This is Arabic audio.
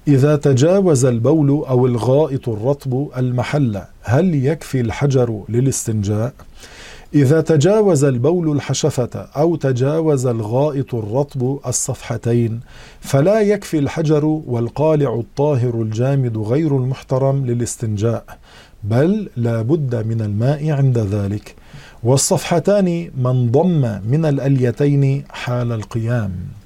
إذا تجاوز البول أو الغائط الرطب المحل هل يكفي الحجر للاستنجاء؟ إذا تجاوز البول الحشفة أو تجاوز الغائط الرطب الصفحتين فلا يكفي الحجر والقالع الطاهر الجامد غير المحترم للاستنجاء، بل لا بد من الماء عند ذلك، والصفحتان منضم من الأليتين حال القيام.